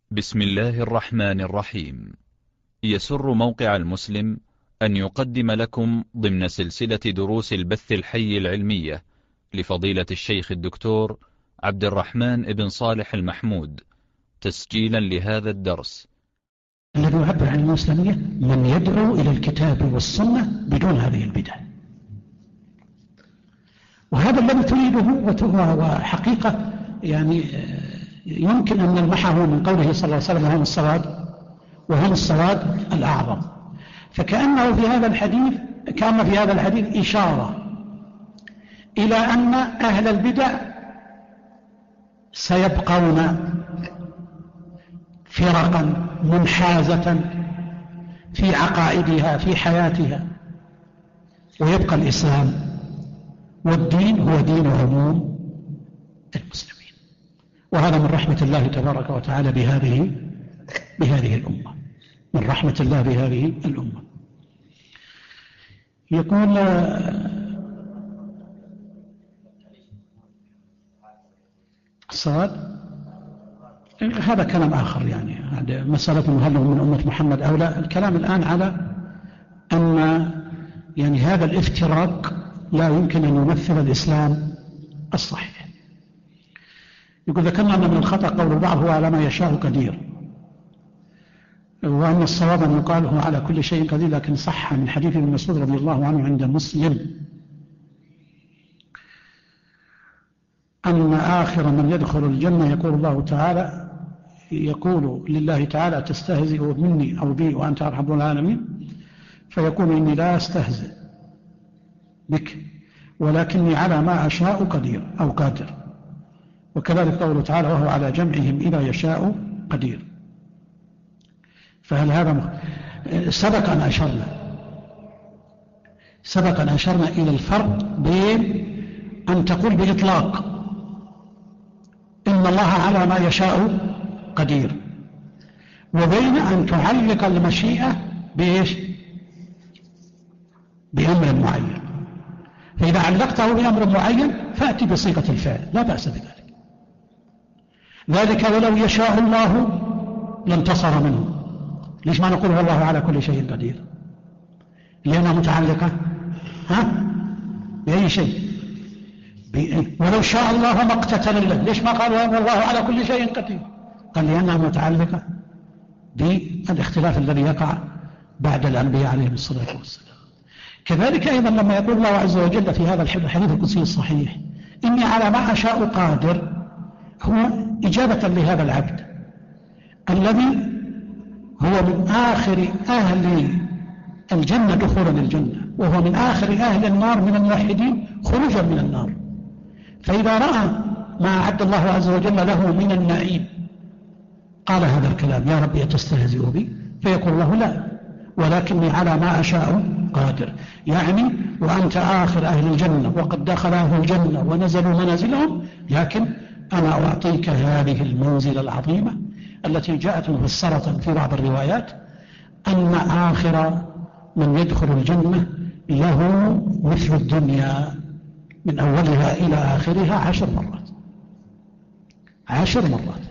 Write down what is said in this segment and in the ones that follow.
بسم الله الرحمن الرحيم. يسر موقع المسلم أن يقدم لكم ضمن سلسلة دروس البث الحي العلمية لفضيلة الشيخ الدكتور عبد الرحمن بن صالح المحمود، تسجيلا لهذا الدرس. الذي يعبر عن الإسلامية من يدعو إلى الكتاب والسنة بدون هذه البدع، وهذا الذي تريده وحقيقة يعني يمكن أن نلمحه من قوله صلى الله عليه وسلم وهم السواد الأعظم. فكأنه في هذا الحديث كان في هذا الحديث إشارة إلى أن أهل البدع سيبقون فرقا منحازة في عقائدها في حياتها، ويبقى الإسلام والدين هو دين عموم المسلمين. وهذا من رحمة الله تبارك وتعالى بهذه الأمة، من رحمة الله بهذه الأمة. يقول السواد هذا كلام آخر، يعني هذا مسألة هل من أمة محمد أو لا. الكلام الآن على أن يعني هذا الافتراق لا يمكن أن يمثل الإسلام الصحيح. يقول ذكرنا أن من الخطأ قول البعض هو على ما يشاء قدير، وأن الصواب أن يقال هو على كل شيء قدير، لكن صح من حديث ابن مسعود رضي الله عنه عند مسلم أن آخر من يدخل الجنة يقول الله تعالى، يقول لله تعالى تستهزئ مني أو بي وأنت أرحم العالمين، فيقول إني لا أستهزئ بك ولكني على ما أشاء قدير أو قادر. وكذلك قوله تعالى وهو على جمعهم إذا يشاء قدير. فهل هذا سبق أن أشرنا إلى الفرق بين أن تقول بإطلاق إن الله على ما يشاء قدير، وبين أن تعلق المشيئة بإيش؟ بأمر معين. فإذا علقته بأمر معين فأتي بصيغة الفعل، لا بأس بذلك. ذلك ولو يشاء الله لانتصر منه. ليش ما نقول والله على كل شيء قدير؟ لأنها متعلقة بأي شيء. ولو شاء الله ما اقتتل الله. ليش ما قال والله على كل شيء قدير؟ قال لأنها متعلقة بالاختلاف الذي يقع بعد الأنبياء عليهم الصلاة والسلام. كذلك أيضا لما يقول الله عز وجل في هذا الحديث القدسي الصحيح إني على ما أشاء قادر، هو إجابة لهذا العبد الذي هو من آخر أهل الجنة دخولا الجنة، وهو من آخر أهل النار من الموحدين خروجا من النار. فإذا رأى ما أعد الله عز وجل له من النعيم قال هذا الكلام يا ربي أتستهزئ بي؟ فيقول له لا، ولكني على ما أشاء قادر. يعني وأنت آخر أهل الجنة وقد دخل أهل الجنة ونزلوا منازلهم، لكن أنا أعطيك هذه المنزلة العظيمة التي جاءت مفسرة في بعض الروايات أن آخر من يدخل الجنة له مثل الدنيا من أولها إلى آخرها 10 مرات. 10 مرات.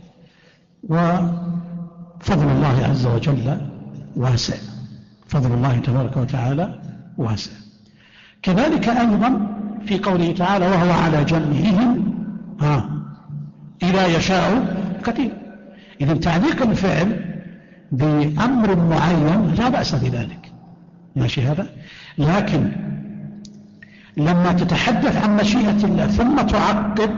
وفضل الله عز وجل واسع، فضل الله تبارك وتعالى واسع. كذلك أيضا في قوله تعالى وهو على جمعهم إذا يشاء قدير. إذا تعليق الفعل بأمر معين لا بأس بذلك، ماشي هذا. لكن لما تتحدث عن مشيئة الله ثم تعقب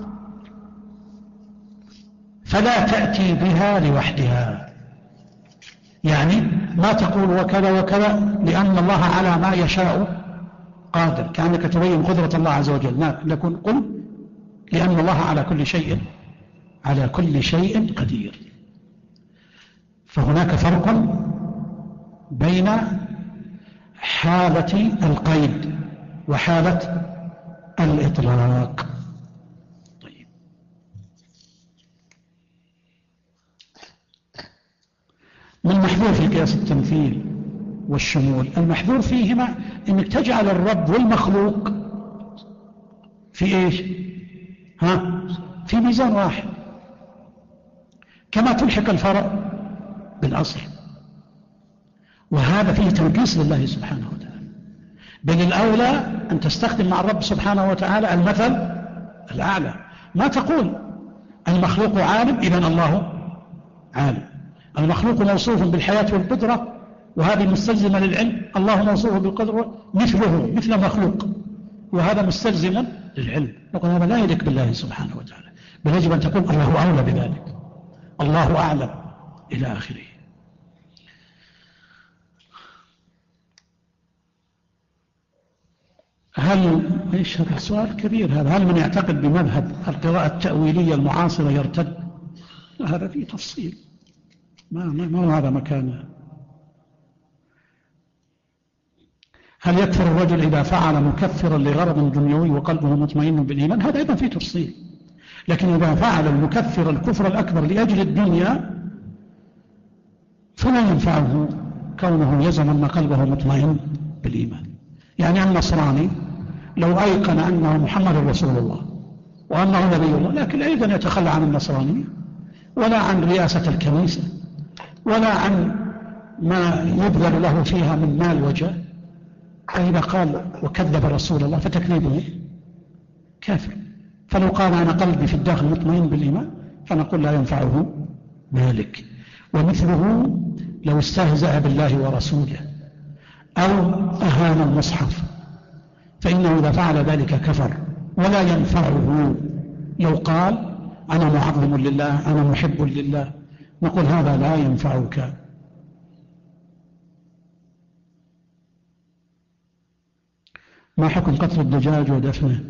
فلا تأتي بها لوحدها، يعني ما تقول وكذا وكذا لأن الله على ما يشاء قادر كأنك تبين قدرة الله عز وجل، لكن قل لأن الله على كل شيء قدير. فهناك فرق بين حالة القيد وحالة الإطلاق. طيب. من المحذور في قياس التمثيل والشمول، المحذور فيهما أنك تجعل الرب والمخلوق في إيش؟ في ميزان واحد. كما تلحق الفرع بالأصل، وهذا فيه تنقيص لله سبحانه وتعالى. بل الأولى أن تستخدم مع الرب سبحانه وتعالى المثل الأعلى. ما تقول المخلوق عالم إذن الله عالم، المخلوق موصوف بالحياة والقدرة وهذه مستلزمة للعلم، الله موصوف بالقدرة مثله مثل مخلوق وهذا مستلزم للعلم. نقول هذا لا يليق بالله سبحانه وتعالى، بل يجب أن تقول الله أولى بذلك، الله أعلم إلى آخره. ايش هذا السؤال كبير هذا، هل من يعتقد بمذهب القراءة التأويلية المعاصرة يرتد؟ هذا فيه تفصيل، ما هذا مكانه. هل يكفر الرجل إذا فعل مكفرا لغرض دنيوي وقلبه مطمئن بالإيمان؟ هذا أيضا فيه تفصيل. لكن إذا فعل المكفر الكفر الأكبر لأجل الدنيا فلا ينفعه كونه يزعم أن قلبه مطمئن بالإيمان. يعني النصراني لو أيقن أنه محمد رسول الله وأنه نبي الله، لكن أيضا يتخلى عن النصرانية ولا عن رئاسة الكنيسة ولا عن ما يبذل له فيها من مال وجاه، فإذا قال وكذب رسول الله فتكذيبه كافر. فلو قال أنا قلبي في الداخل مطمئن بالإيمان فنقول لا ينفعه ذلك. ومثله لو استهزأ بالله ورسوله أو أهان المصحف فإنه إذا فعل ذلك كفر، ولا ينفعه لو قال أنا معظم لله أنا محب لله، نقول هذا لا ينفعك. ما حكم قتل الدجاج ودفنه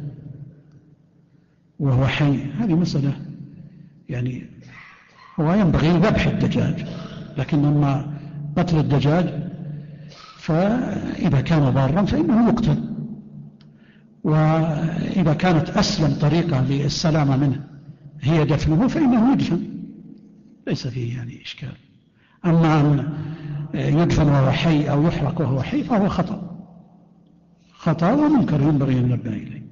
وهو حي؟ هذه مسألة يعني هو ينبغي ذبح الدجاج، لكن أما قتل الدجاج فإذا كان ضارا فإنه يقتل، وإذا كانت أسلم طريقة للسلامة منه هي دفنه فإنه يدفن، ليس فيه يعني إشكال. أما أن يدفن وهو حي أو يحرق وهو حي فهو خطأ ومنكر ينبغي أن ننبه إليه.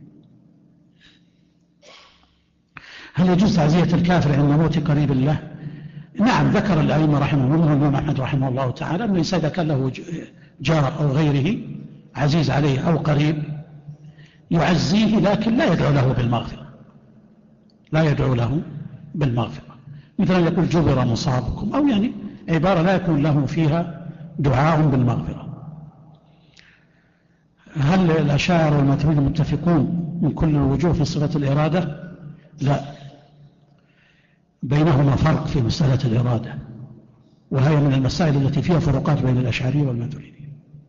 هل يجوز تعزية الكافر عند موت قريب له؟ نعم، ذكر الأئمة رحمه الله الإمام أحمد رحمه الله تعالى أنه إذا كان له جار أو غيره عزيز عليه أو قريب يعزيه، لكن لا يدعو له بالمغفرة، لا يدعو له بالمغفرة، مثلا يقول جبر مصابكم، أو يعني عبارة لا يكون له فيها دعاء بالمغفرة. هل الأشاعرة والماتريدية متفقون من كل الوجوه في صفة الإرادة؟ لا، بينهما فرق في مسألة الإرادة، وهي من المسائل التي فيها فروقات بين الأشعرية والماتريدية.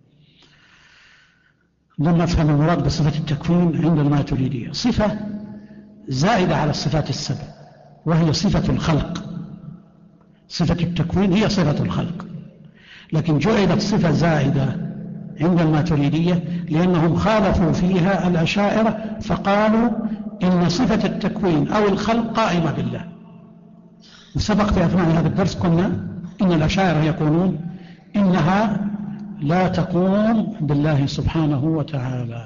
لم نفهم المراد بصفة التكوين عند الماتريدية صفة زائدة على الصفات السبع، وهي صفة الخلق. صفة التكوين هي صفة الخلق، لكن جعلت صفة زائدة عند الماتريدية لأنهم خالفوا فيها الأشاعرة فقالوا إن صفة التكوين أو الخلق قائمة بالله. وسبق في أثناء هذا الدرس قلنا إن الأشاعرة يقولون إنها لا تقوم بالله سبحانه وتعالى.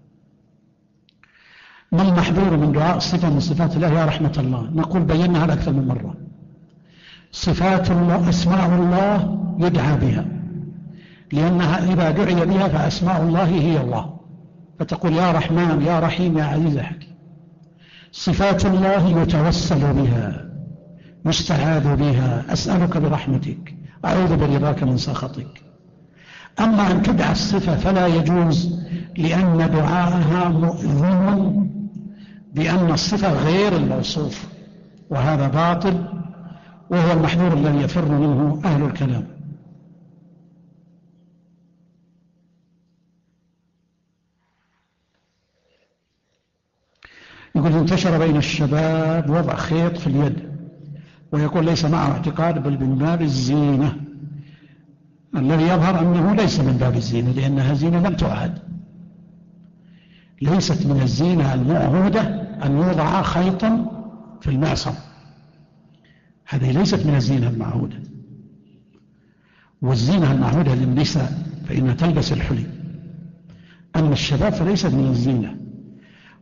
ما المحذور من دعاء صفة من صفات الله يا رحمة الله؟ نقول بيناها أكثر من مرة. صفات الله أسماء الله يدعى بها، لأنها إذا دعي بها فأسماء الله هي الله، فتقول يا رحمن يا رحيم يا عزيز حكيم. صفات الله يتوسل بها، يستعاذ بها، أسألك برحمتك، أعوذ برضاك من سخطك. أما أن تدعى الصفة فلا يجوز، لأن دعاءها مؤذن بأن الصفة غير الموصوف، وهذا باطل، وهو المحذور الذي يفر منه أهل الكلام. يقول انتشر بين الشباب وضع خيط في اليد، ويقول ليس معه اعتقاد بل من باب الزينة، الذي يظهر أنه ليس من باب الزينة لأنها زينة لم تعهد. ليست من الزينة المعهودة أن يوضع خيطا في المعصم، هذه ليست من الزينة المعهودة. والزينة المعهودة للنساء فإنها تلبس الحلي، أما الشباب فليست من الزينة.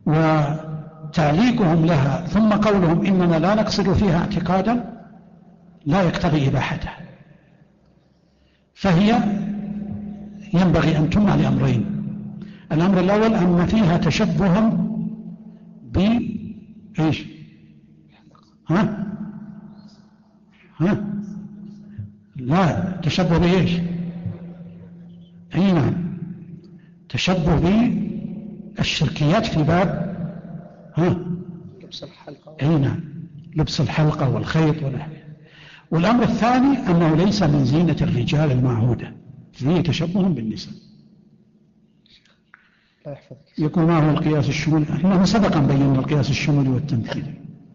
وتعليقهم لها ثم قولهم إننا لا نقصد فيها اعتقادا، لا يقتضي إباحته، فهي ينبغي أن تمنع لأمرين. الأمر الأول أن فيها تشبها بإيش؟ ها؟ لا، تشبه بإيش؟ أي نعم، تشبه بالشركيات في باب لبس الحلقة. أي نعم، لبس الحلقة والخيط ونحوه. والأمر الثاني أنه ليس من زينة الرجال المعهودة، فيه تشبه بالنساء. يكون ما هو القياس الشمولي؟ احنا سبقا بينا القياس الشمولي والتمثيلي،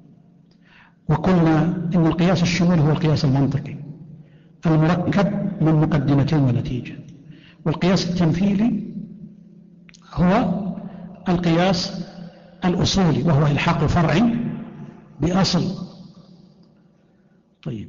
وقلنا إن القياس الشمولي هو القياس المنطقي المركب من مقدمتين ونتيجة، والقياس التمثيلي هو القياس الأصولي وهو إلحاق فرع بأصل. طيب،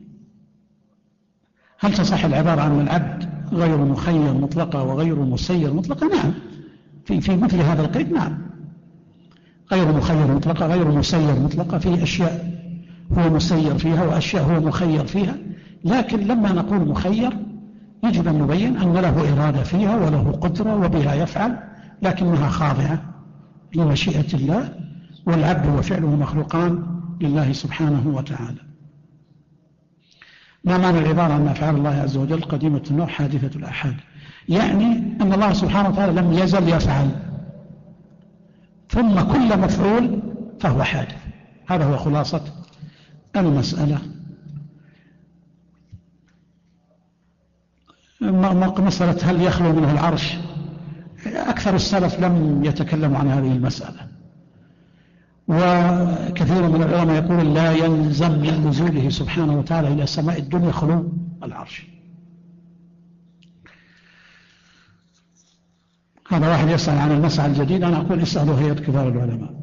هل تصح العبارة عن العبد غير مخير مطلقة وغير مسير مطلقة؟ نعم، في مثل هذا القيد نعم، غير مخير مطلقة غير مسير مطلقة، في أشياء هو مسير فيها وأشياء هو مخير فيها، لكن لما نقول مخير يجب أن نبين أن له إرادة فيها وله قدرة وبها يفعل، لكنها خاضعة لمشيئة الله، والعبد وفعله مخلوقان لله سبحانه وتعالى. ما معنى العبارة أن أفعال الله عز وجل قديمة النوع حادثة الآحاد؟ يعني أن الله سبحانه وتعالى لم يزل يفعل، ثم كل مفعول فهو حادث. هذا هو خلاصة المسألة. مسألة هل يخلو منه العرش، أكثر السلف لم يتكلموا عن هذه المسألة، وكثير من العلماء يقول لا يلزم من نزوله سبحانه وتعالى إلى السماء الدنيا خلو العرش. هذا واحد يسأل عن المسألة الجديدة، أنا أقول اسألوا هيئة كبار العلماء.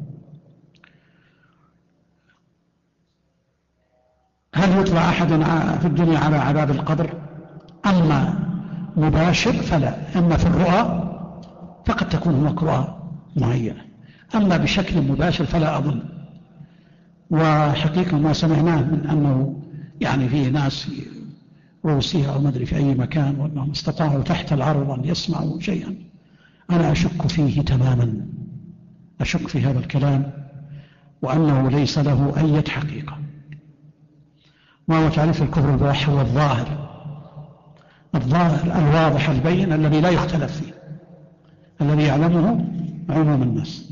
هل يطلع أحد في الدنيا على عذاب القبر؟ أما مباشر فلا، أما في الرؤى فقد تكون هناك رؤى معينة، أما بشكل مباشر فلا أظن. وحقيقة ما سمعناه من أنه يعني فيه ناس في روسيا أو مدري في أي مكان وأنهم استطاعوا تحت الأرض أن يسمعوا شيئا، أنا أشك فيه تماما، أشك في هذا الكلام وأنه ليس له أي حقيقة. ما هو تعريف الكفر البواح؟ هو الظاهر الواضح البين الذي لا يختلف فيه، الذي يعلمه عموم الناس.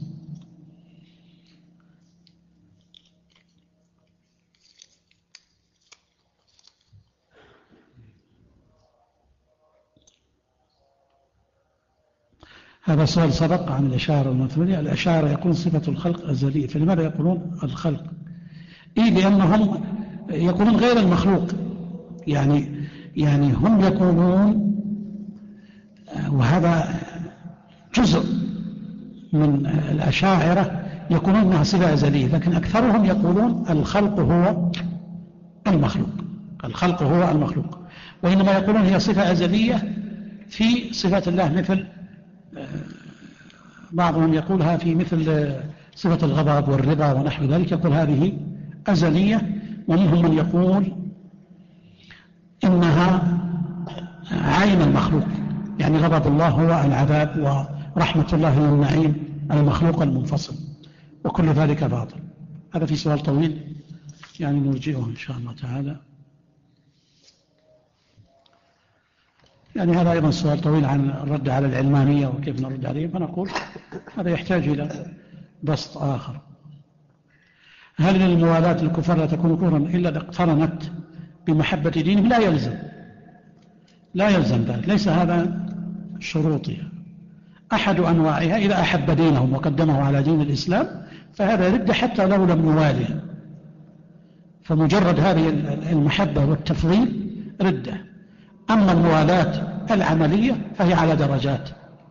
هذا سؤال سبق عن الإشارة والمثلية. الإشارة يقول صفة الخلق أزلية، فلماذا يقولون الخلق؟ لأنهم يقولون غير المخلوق، يعني هم يقولون، وهذا جزء من الأشاعرة، يقولون أنها صفة أزلية، لكن أكثرهم يقولون الخلق هو المخلوق، الخلق هو المخلوق، وإنما يقولون هي صفة أزلية في صفات الله، مثل بعضهم يقولها في مثل صفة الغضب والرضا ونحو ذلك، يقول هذه أزلية. ومنهم من يقول إنها عين المخلوق، يعني غضب الله هو العذاب ورحمة الله هي النعيم، المخلوق المنفصل، وكل ذلك باطل. هذا في سؤال طويل يعني نرجئه إن شاء الله تعالى، يعني هذا أيضا سؤال طويل عن الرد على العلمانية وكيف نرد عليه، فنقول هذا يحتاج إلى بسط آخر. هل الموالاة الكفار لا تكون كفرا إلا إذا اقترنت بمحبة دينهم؟ لا يلزم ذلك، ليس هذا شروطها. أحد أنواعها إذا أحب دينهم وقدمه على دين الإسلام فهذا رد حتى لو لم يواليه، فمجرد هذه المحبة والتفضيل ردة. أما الموالاة العملية فهي على درجات،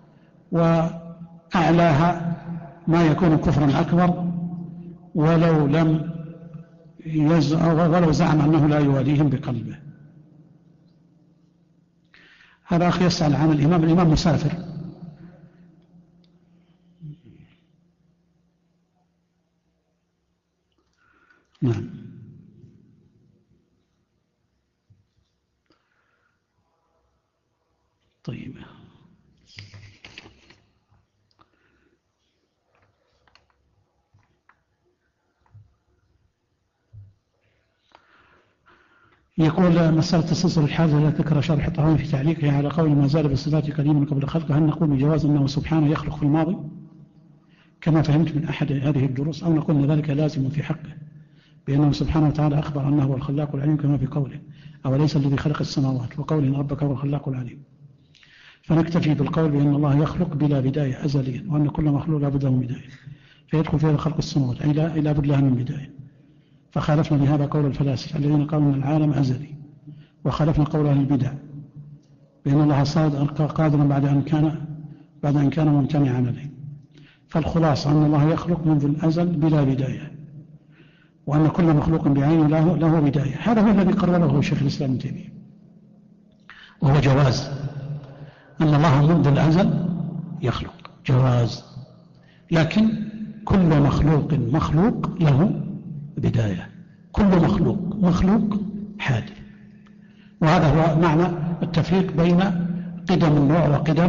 وأعلاها ما يكون كفرا أكبر ولو زعم أنه لا يواليهم بقلبه. هذا أخي يسأل عن الإمام مسافر. نعم. طيب، يقول مسألة تسلسل الحادث التي ذكر شرح الطحاوي في تعليقه على قول ما زال بالصفات قديما قبل خلقه، هل نقول بجواز أنه سبحانه يخلق في الماضي كما فهمت من أحد هذه الدروس، أو نقول أن ذلك لازم في حقه بأنه سبحانه وتعالى أخبر أنه هو الخلاق العليم كما في قوله أوليس الذي خلق السماوات، وقول إن ربك هو الخلاق العليم. فنكتفي بالقول بأن الله يخلق بلا بداية أزليا، وأن كل مخلوق لا بد من بداية، فيدخل فيها خلق السماوات أي لا بد لها من بداية. فخالفنا بهذا قول الفلاسفة الذين قالوا أن العالم أزلي، وخالفنا قول أهل البدع بأن الله قادرا بعد أن كان ممتنعا عليه. فالخلاصة أن الله يخلق منذ الأزل بلا بداية، وأن كل مخلوق بعينه له بداية. هذا هو الذي قرره شيخ الإسلام ابن تيمية، وهو جواز أن الله منذ الأزل يخلق، جواز، لكن كل مخلوق له بداية، كل مخلوق حادث. وهذا هو معنى التفريق بين قدم النوع وقدم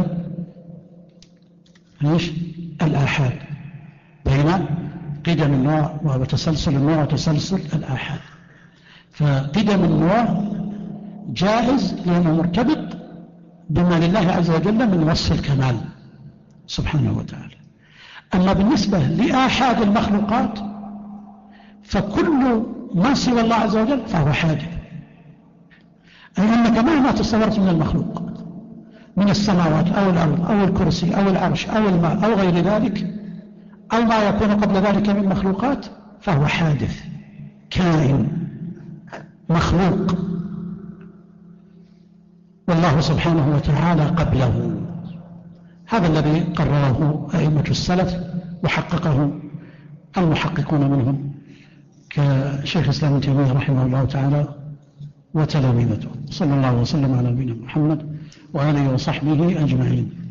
الآحاد، بين قدم النوع وتسلسل النوع وتسلسل الآحاد. فقدم النوع جائز لأنه مرتبط بما لله عز وجل من وصف الكمال سبحانه وتعالى. أما بالنسبة لآحاد المخلوقات فكل ما سوى الله عز وجل فهو حادث، أي أنك مهما تصورت من المخلوق من السماوات أو الأرض أو الكرسي أو العرش أو الماء أو غير ذلك أو ما يكون قبل ذلك من مخلوقات فهو حادث، كائن مخلوق، والله سبحانه وتعالى قبله. هذا الذي قرره أئمة السلف وحققه المحققون منهم كشيخ الإسلام ابن تيمية رحمه الله تعالى وتلاميذته. صلى الله وسلم على نبينا محمد وآله وصحبه أجمعين.